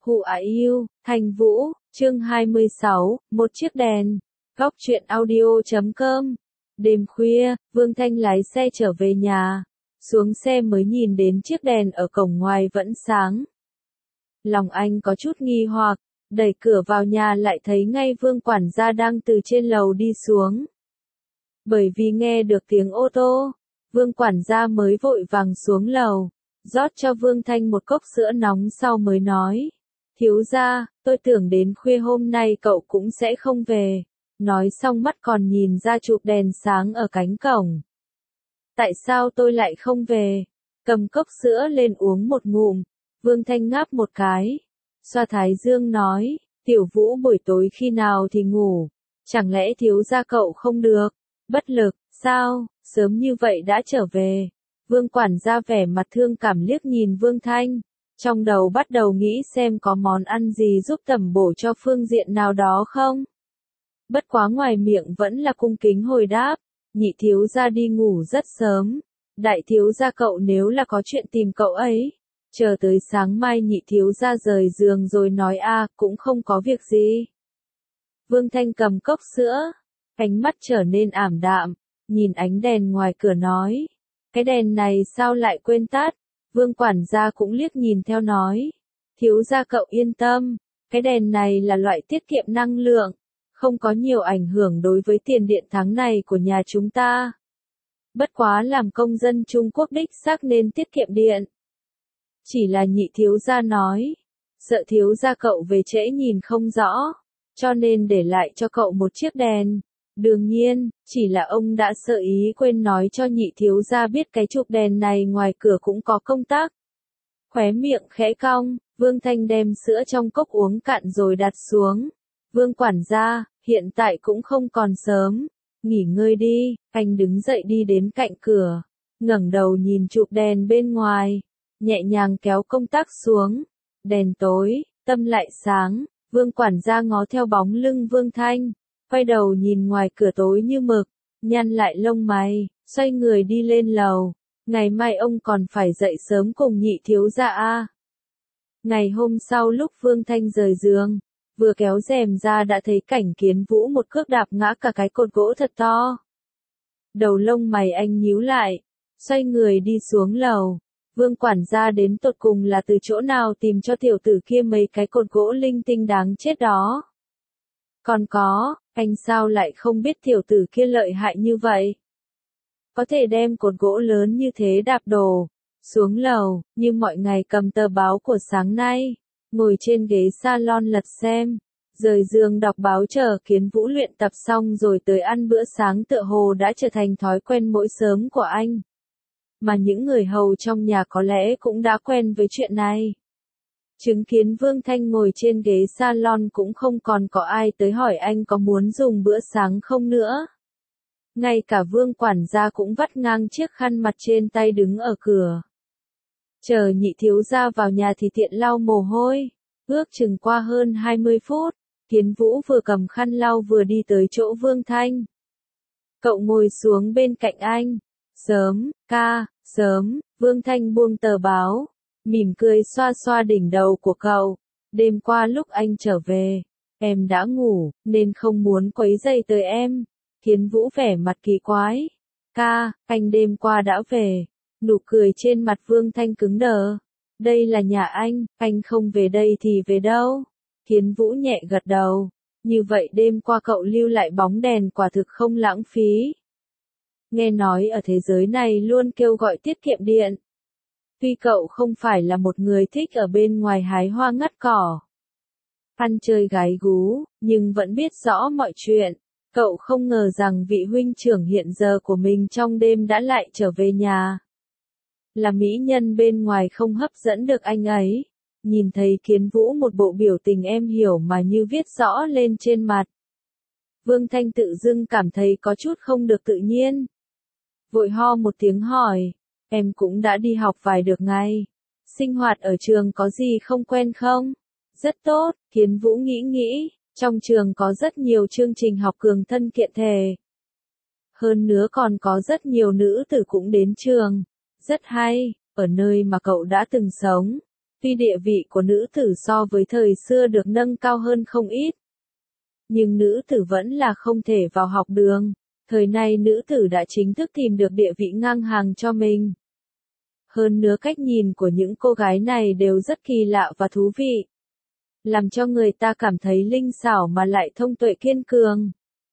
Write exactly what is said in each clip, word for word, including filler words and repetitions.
Who are you? Thanh Vũ, chương hai mươi sáu, một chiếc đèn. Góc truyện audio chấm com. Đêm khuya, Vương Thanh lái xe trở về nhà. Xuống xe mới nhìn đến chiếc đèn ở cổng ngoài vẫn sáng. Lòng anh có chút nghi hoặc, đẩy cửa vào nhà lại thấy ngay Vương quản gia đang từ trên lầu đi xuống. Bởi vì nghe được tiếng ô tô, Vương quản gia mới vội vàng xuống lầu, rót cho Vương Thanh một cốc sữa nóng sau mới nói. Thiếu gia, tôi tưởng đến khuya hôm nay cậu cũng sẽ không về. Nói xong mắt còn nhìn ra chụp đèn sáng ở cánh cổng. Tại sao tôi lại không về? Cầm cốc sữa lên uống một ngụm, Vương Thanh ngáp một cái. Xoa thái dương nói, Tiểu Vũ buổi tối khi nào thì ngủ, chẳng lẽ thiếu gia cậu không được? Bất lực, sao, sớm như vậy đã trở về. Vương quản gia vẻ mặt thương cảm liếc nhìn Vương Thanh, trong đầu bắt đầu nghĩ xem có món ăn gì giúp tẩm bổ cho phương diện nào đó không. Bất quá ngoài miệng vẫn là cung kính hồi đáp, nhị thiếu gia đi ngủ rất sớm, đại thiếu gia cậu nếu là có chuyện tìm cậu ấy, chờ tới sáng mai nhị thiếu gia rời giường rồi nói a, cũng không có việc gì. Vương Thanh cầm cốc sữa, ánh mắt trở nên ảm đạm, nhìn ánh đèn ngoài cửa nói, cái đèn này sao lại quên tắt? Vương quản gia cũng liếc nhìn theo nói, thiếu gia cậu yên tâm, cái đèn này là loại tiết kiệm năng lượng, không có nhiều ảnh hưởng đối với tiền điện tháng này của nhà chúng ta. Bất quá làm công dân Trung Quốc đích xác nên tiết kiệm điện. Chỉ là nhị thiếu gia nói, sợ thiếu gia cậu về trễ nhìn không rõ, cho nên để lại cho cậu một chiếc đèn. Đương nhiên, chỉ là ông đã sợ ý quên nói cho nhị thiếu gia biết cái chụp đèn này ngoài cửa cũng có công tắc. Khóe miệng khẽ cong, Vương Thanh đem sữa trong cốc uống cạn rồi đặt xuống. Vương quản gia, hiện tại cũng không còn sớm, nghỉ ngơi đi. Anh đứng dậy đi đến cạnh cửa, ngẩng đầu nhìn chụp đèn bên ngoài, nhẹ nhàng kéo công tắc xuống. Đèn tối, tâm lại sáng, Vương quản gia ngó theo bóng lưng Vương Thanh, quay đầu nhìn ngoài cửa tối như mực, nhăn lại lông mày, xoay người đi lên lầu. Ngày mai ông còn phải dậy sớm cùng nhị thiếu gia a. Ngày hôm sau lúc Vương Thanh rời giường, vừa kéo rèm ra đã thấy Cảnh Kiến Vũ một cước đạp ngã cả cái cột gỗ thật to. Đầu lông mày anh nhíu lại, xoay người đi xuống lầu. Vương quản gia đến tột cùng là từ chỗ nào tìm cho tiểu tử kia mấy cái cột gỗ linh tinh đáng chết đó. Còn có, anh sao lại không biết tiểu tử kia lợi hại như vậy? Có thể đem cột gỗ lớn như thế đạp đổ. Xuống lầu, như mọi ngày cầm tờ báo của sáng nay, ngồi trên ghế salon lật xem, rời giường đọc báo chờ Kiến Vũ luyện tập xong rồi tới ăn bữa sáng tựa hồ đã trở thành thói quen mỗi sớm của anh. Mà những người hầu trong nhà có lẽ cũng đã quen với chuyện này. Chứng kiến Vương Thanh ngồi trên ghế salon cũng không còn có ai tới hỏi anh có muốn dùng bữa sáng không nữa. Ngay cả Vương quản gia cũng vắt ngang chiếc khăn mặt trên tay đứng ở cửa. Chờ nhị thiếu gia vào nhà thì tiện lau mồ hôi. Ước chừng qua hơn hai mươi phút, Kiến Vũ vừa cầm khăn lau vừa đi tới chỗ Vương Thanh. Cậu ngồi xuống bên cạnh anh. Sớm, ca, sớm. Vương Thanh buông tờ báo, mỉm cười xoa xoa đỉnh đầu của cậu. Đêm qua lúc anh trở về, em đã ngủ, nên không muốn quấy rầy tới em. Kiến Vũ vẻ mặt kỳ quái. Ca, anh đêm qua đã về. Nụ cười trên mặt Vương Thanh cứng đờ. Đây là nhà anh, anh không về đây thì về đâu? Kiến Vũ nhẹ gật đầu. Như vậy đêm qua cậu lưu lại bóng đèn quả thực không lãng phí. Nghe nói ở thế giới này luôn kêu gọi tiết kiệm điện. Tuy cậu không phải là một người thích ở bên ngoài hái hoa ngắt cỏ, ăn chơi gái gú, nhưng vẫn biết rõ mọi chuyện. Cậu không ngờ rằng vị huynh trưởng hiện giờ của mình trong đêm đã lại trở về nhà. Là mỹ nhân bên ngoài không hấp dẫn được anh ấy. Nhìn thấy Kiến Vũ một bộ biểu tình em hiểu mà như viết rõ lên trên mặt. Vương Thanh tự dưng cảm thấy có chút không được tự nhiên. Vội ho một tiếng hỏi, em cũng đã đi học vài được ngày. Sinh hoạt ở trường có gì không quen không? Rất tốt, Kiến Vũ nghĩ nghĩ, trong trường có rất nhiều chương trình học cường thân kiện thể. Hơn nữa còn có rất nhiều nữ tử cũng đến trường. Rất hay, ở nơi mà cậu đã từng sống, Tuy địa vị của nữ tử so với thời xưa được nâng cao hơn không ít, nhưng nữ tử vẫn là không thể vào học đường. Thời nay nữ tử đã chính thức tìm được địa vị ngang hàng cho mình. Hơn nữa cách nhìn của những cô gái này đều rất kỳ lạ và thú vị, làm cho người ta cảm thấy linh xảo mà lại thông tuệ kiên cường.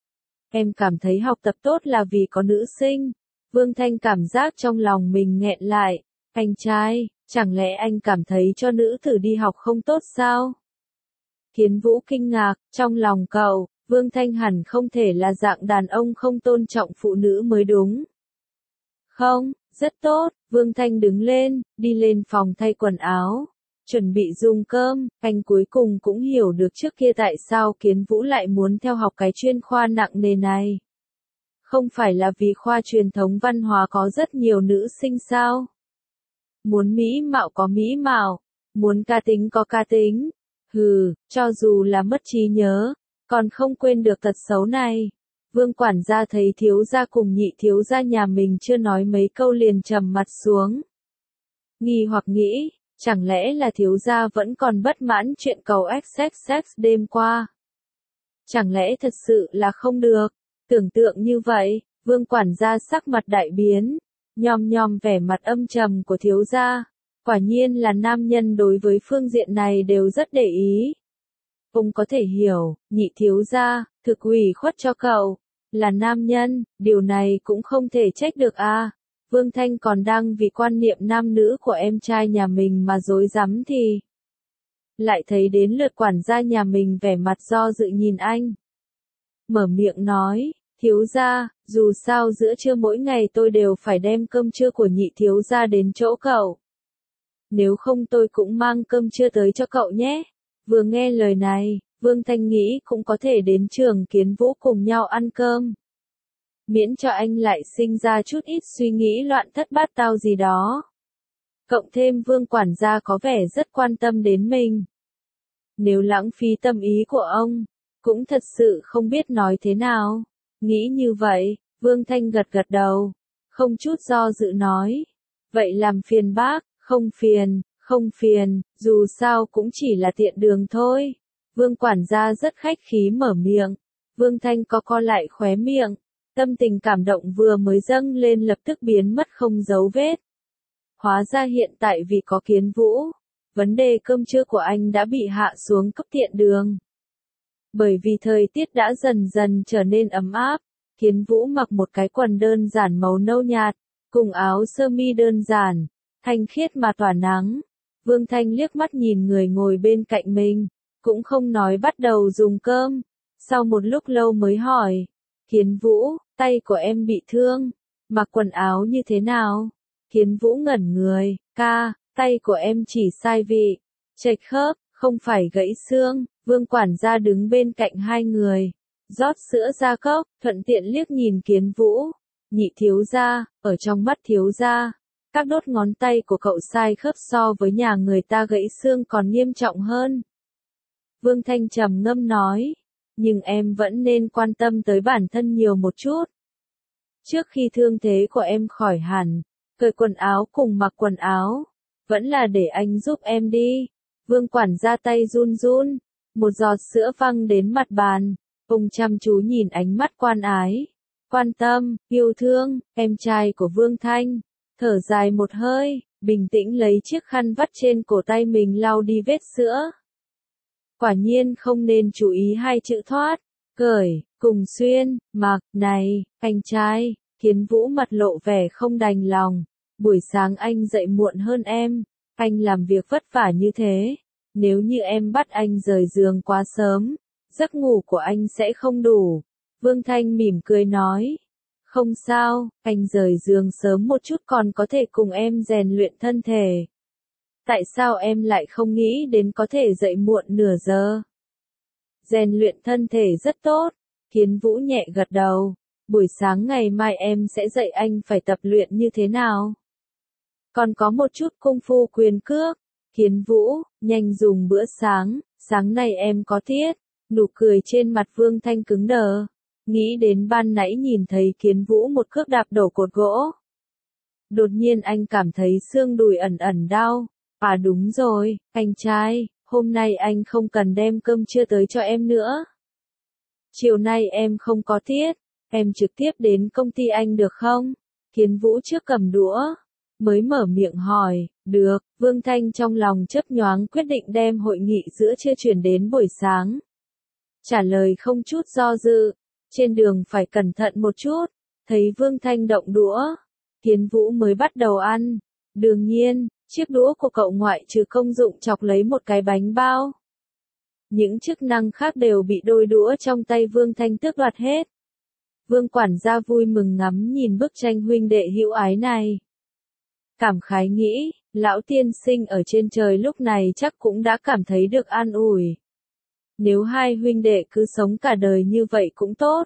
Em cảm thấy học tập tốt là vì có nữ sinh. Vương Thanh cảm giác trong lòng mình nghẹn lại. Anh trai, chẳng lẽ anh cảm thấy cho nữ tử đi học không tốt sao? Thiến Vũ kinh ngạc, trong lòng cậu, Vương Thanh hẳn không thể là dạng đàn ông không tôn trọng phụ nữ mới đúng. Không, rất tốt. Vương Thanh đứng lên, đi lên phòng thay quần áo, chuẩn bị dùng cơm. Anh cuối cùng cũng hiểu được trước kia tại sao Kiến Vũ lại muốn theo học cái chuyên khoa nặng nề này. Không phải là vì khoa truyền thống văn hóa có rất nhiều nữ sinh sao? Muốn mỹ mạo có mỹ mạo, muốn ca tính có ca tính. Hừ, cho dù là mất trí nhớ, còn không quên được tật xấu này. Vương quản gia thấy thiếu gia cùng nhị thiếu gia nhà mình chưa nói mấy câu liền trầm mặt xuống. Nghi hoặc nghĩ, chẳng lẽ là thiếu gia vẫn còn bất mãn chuyện cầu xx xx đêm qua? Chẳng lẽ thật sự là không được? Tưởng tượng như vậy, Vương quản gia sắc mặt đại biến, nhòm nhòm vẻ mặt âm trầm của thiếu gia. Quả nhiên là nam nhân đối với phương diện này đều rất để ý. Ông có thể hiểu, nhị thiếu gia, thực ủy khuất cho cậu, là nam nhân, điều này cũng không thể trách được à. Vương Thanh còn đang vì quan niệm nam nữ của em trai nhà mình mà rối rắm thì lại thấy đến lượt quản gia nhà mình vẻ mặt do dự nhìn anh. Mở miệng nói, thiếu gia, dù sao giữa trưa mỗi ngày tôi đều phải đem cơm trưa của nhị thiếu gia đến chỗ cậu. Nếu không tôi cũng mang cơm trưa tới cho cậu nhé. Vừa nghe lời này, Vương Thanh nghĩ cũng có thể đến trường Kiến Vũ cùng nhau ăn cơm. Miễn cho anh lại sinh ra chút ít suy nghĩ loạn thất bát tao gì đó. Cộng thêm Vương quản gia có vẻ rất quan tâm đến mình. Nếu lãng phí tâm ý của ông, cũng thật sự không biết nói thế nào. Nghĩ như vậy, Vương Thanh gật gật đầu, không chút do dự nói. Vậy làm phiền bác, không phiền, không phiền, dù sao cũng chỉ là tiện đường thôi. Vương quản gia rất khách khí mở miệng. Vương Thanh có co lại khóe miệng. Tâm tình cảm động vừa mới dâng lên lập tức biến mất không dấu vết. Hóa ra hiện tại vì có Kiến Vũ, vấn đề cơm trưa của anh đã bị hạ xuống cấp tiện đường. Bởi vì thời tiết đã dần dần trở nên ấm áp, Kiến Vũ mặc một cái quần đơn giản màu nâu nhạt, cùng áo sơ mi đơn giản, thanh khiết mà tỏa nắng. Vương Thanh liếc mắt nhìn người ngồi bên cạnh mình, cũng không nói bắt đầu dùng cơm. Sau một lúc lâu mới hỏi, Kiến Vũ, tay của em bị thương, mặc quần áo như thế nào? Kiến Vũ ngẩn người, ca, tay của em chỉ sai vị, chệch khớp, không phải gãy xương. Vương quản gia đứng bên cạnh hai người, rót sữa ra cốc, thuận tiện liếc nhìn Kiến Vũ. Nhị thiếu gia, ở trong mắt thiếu gia, các đốt ngón tay của cậu sai khớp so với nhà người ta gãy xương còn nghiêm trọng hơn. Vương Thanh trầm ngâm nói, nhưng em vẫn nên quan tâm tới bản thân nhiều một chút. Trước khi thương thế của em khỏi hẳn, cởi quần áo cùng mặc quần áo, vẫn là để anh giúp em đi. Vương quản gia tay run run, một giọt sữa văng đến mặt bàn, ông chăm chú nhìn ánh mắt quan ái, quan tâm, yêu thương, em trai của Vương Thanh, thở dài một hơi, bình tĩnh lấy chiếc khăn vắt trên cổ tay mình lau đi vết sữa. Quả nhiên không nên chú ý hai chữ thoát, cởi, cùng xuyên, mặc, này, anh trai. Kiến Vũ mặt lộ vẻ không đành lòng, buổi sáng anh dậy muộn hơn em, anh làm việc vất vả như thế, nếu như em bắt anh rời giường quá sớm, giấc ngủ của anh sẽ không đủ. Vương Thanh mỉm cười nói, không sao, anh rời giường sớm một chút còn có thể cùng em rèn luyện thân thể. Tại sao em lại không nghĩ đến có thể dậy muộn nửa giờ? Rèn luyện thân thể rất tốt. Kiến Vũ nhẹ gật đầu. Buổi sáng ngày mai em sẽ dạy anh phải tập luyện như thế nào? Còn có một chút công phu quyền cước. Kiến Vũ, nhanh dùng bữa sáng, sáng nay em có tiết. Nụ cười trên mặt Vương Thanh cứng đờ. Nghĩ đến ban nãy nhìn thấy Kiến Vũ một cước đạp đổ cột gỗ. Đột nhiên anh cảm thấy xương đùi ẩn ẩn đau. À đúng rồi, anh trai, hôm nay anh không cần đem cơm trưa tới cho em nữa. Chiều nay em không có tiết, em trực tiếp đến công ty anh được không? Kiến Vũ trước cầm đũa, mới mở miệng hỏi, được, Vương Thanh trong lòng chớp nhoáng quyết định đem hội nghị giữa trưa chuyển đến buổi sáng. Trả lời không chút do dự, trên đường phải cẩn thận một chút, thấy Vương Thanh động đũa, Kiến Vũ mới bắt đầu ăn. Đương nhiên, chiếc đũa của cậu ngoại trừ công dụng chọc lấy một cái bánh bao. Những chức năng khác đều bị đôi đũa trong tay Vương Thanh tước đoạt hết. Vương quản gia vui mừng ngắm nhìn bức tranh huynh đệ hữu ái này. Cảm khái nghĩ, lão tiên sinh ở trên trời lúc này chắc cũng đã cảm thấy được an ủi. Nếu hai huynh đệ cứ sống cả đời như vậy cũng tốt.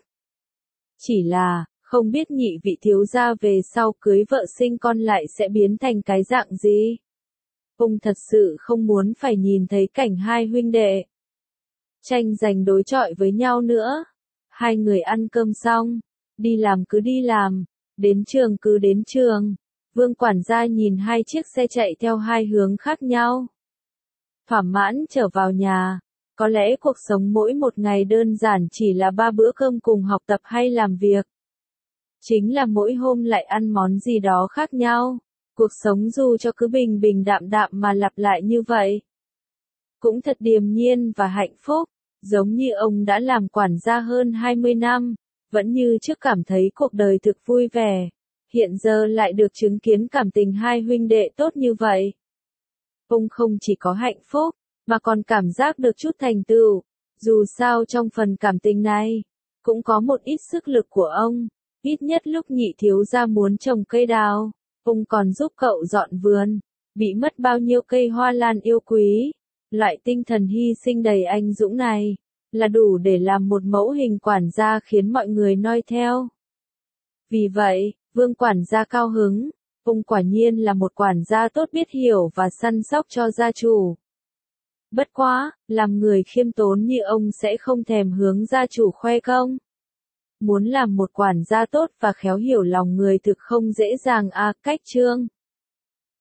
Chỉ là, không biết nhị vị thiếu gia về sau cưới vợ sinh con lại sẽ biến thành cái dạng gì. Ông thật sự không muốn phải nhìn thấy cảnh hai huynh đệ tranh giành đối chọi với nhau nữa. Hai người ăn cơm xong, đi làm cứ đi làm, đến trường cứ đến trường. Vương quản gia nhìn hai chiếc xe chạy theo hai hướng khác nhau. Thỏa mãn trở vào nhà. Có lẽ cuộc sống mỗi một ngày đơn giản chỉ là ba bữa cơm cùng học tập hay làm việc. Chính là mỗi hôm lại ăn món gì đó khác nhau. Cuộc sống dù cho cứ bình bình đạm đạm mà lặp lại như vậy. Cũng thật điềm nhiên và hạnh phúc. Giống như ông đã làm quản gia hơn hai mươi năm, vẫn như trước cảm thấy cuộc đời thực vui vẻ. Hiện giờ lại được chứng kiến cảm tình hai huynh đệ tốt như vậy. Ông không chỉ có hạnh phúc, mà còn cảm giác được chút thành tựu. Dù sao trong phần cảm tình này, cũng có một ít sức lực của ông. Ít nhất lúc nhị thiếu gia muốn trồng cây đào, ông còn giúp cậu dọn vườn. Bị mất bao nhiêu cây hoa lan yêu quý. Loại tinh thần hy sinh đầy anh dũng này, là đủ để làm một mẫu hình quản gia khiến mọi người noi theo. Vì vậy, Vương quản gia cao hứng, ông quả nhiên là một quản gia tốt biết hiểu và săn sóc cho gia chủ. Bất quá, làm người khiêm tốn như ông sẽ không thèm hướng gia chủ khoe công. Muốn làm một quản gia tốt và khéo hiểu lòng người thực không dễ dàng à, cách chương.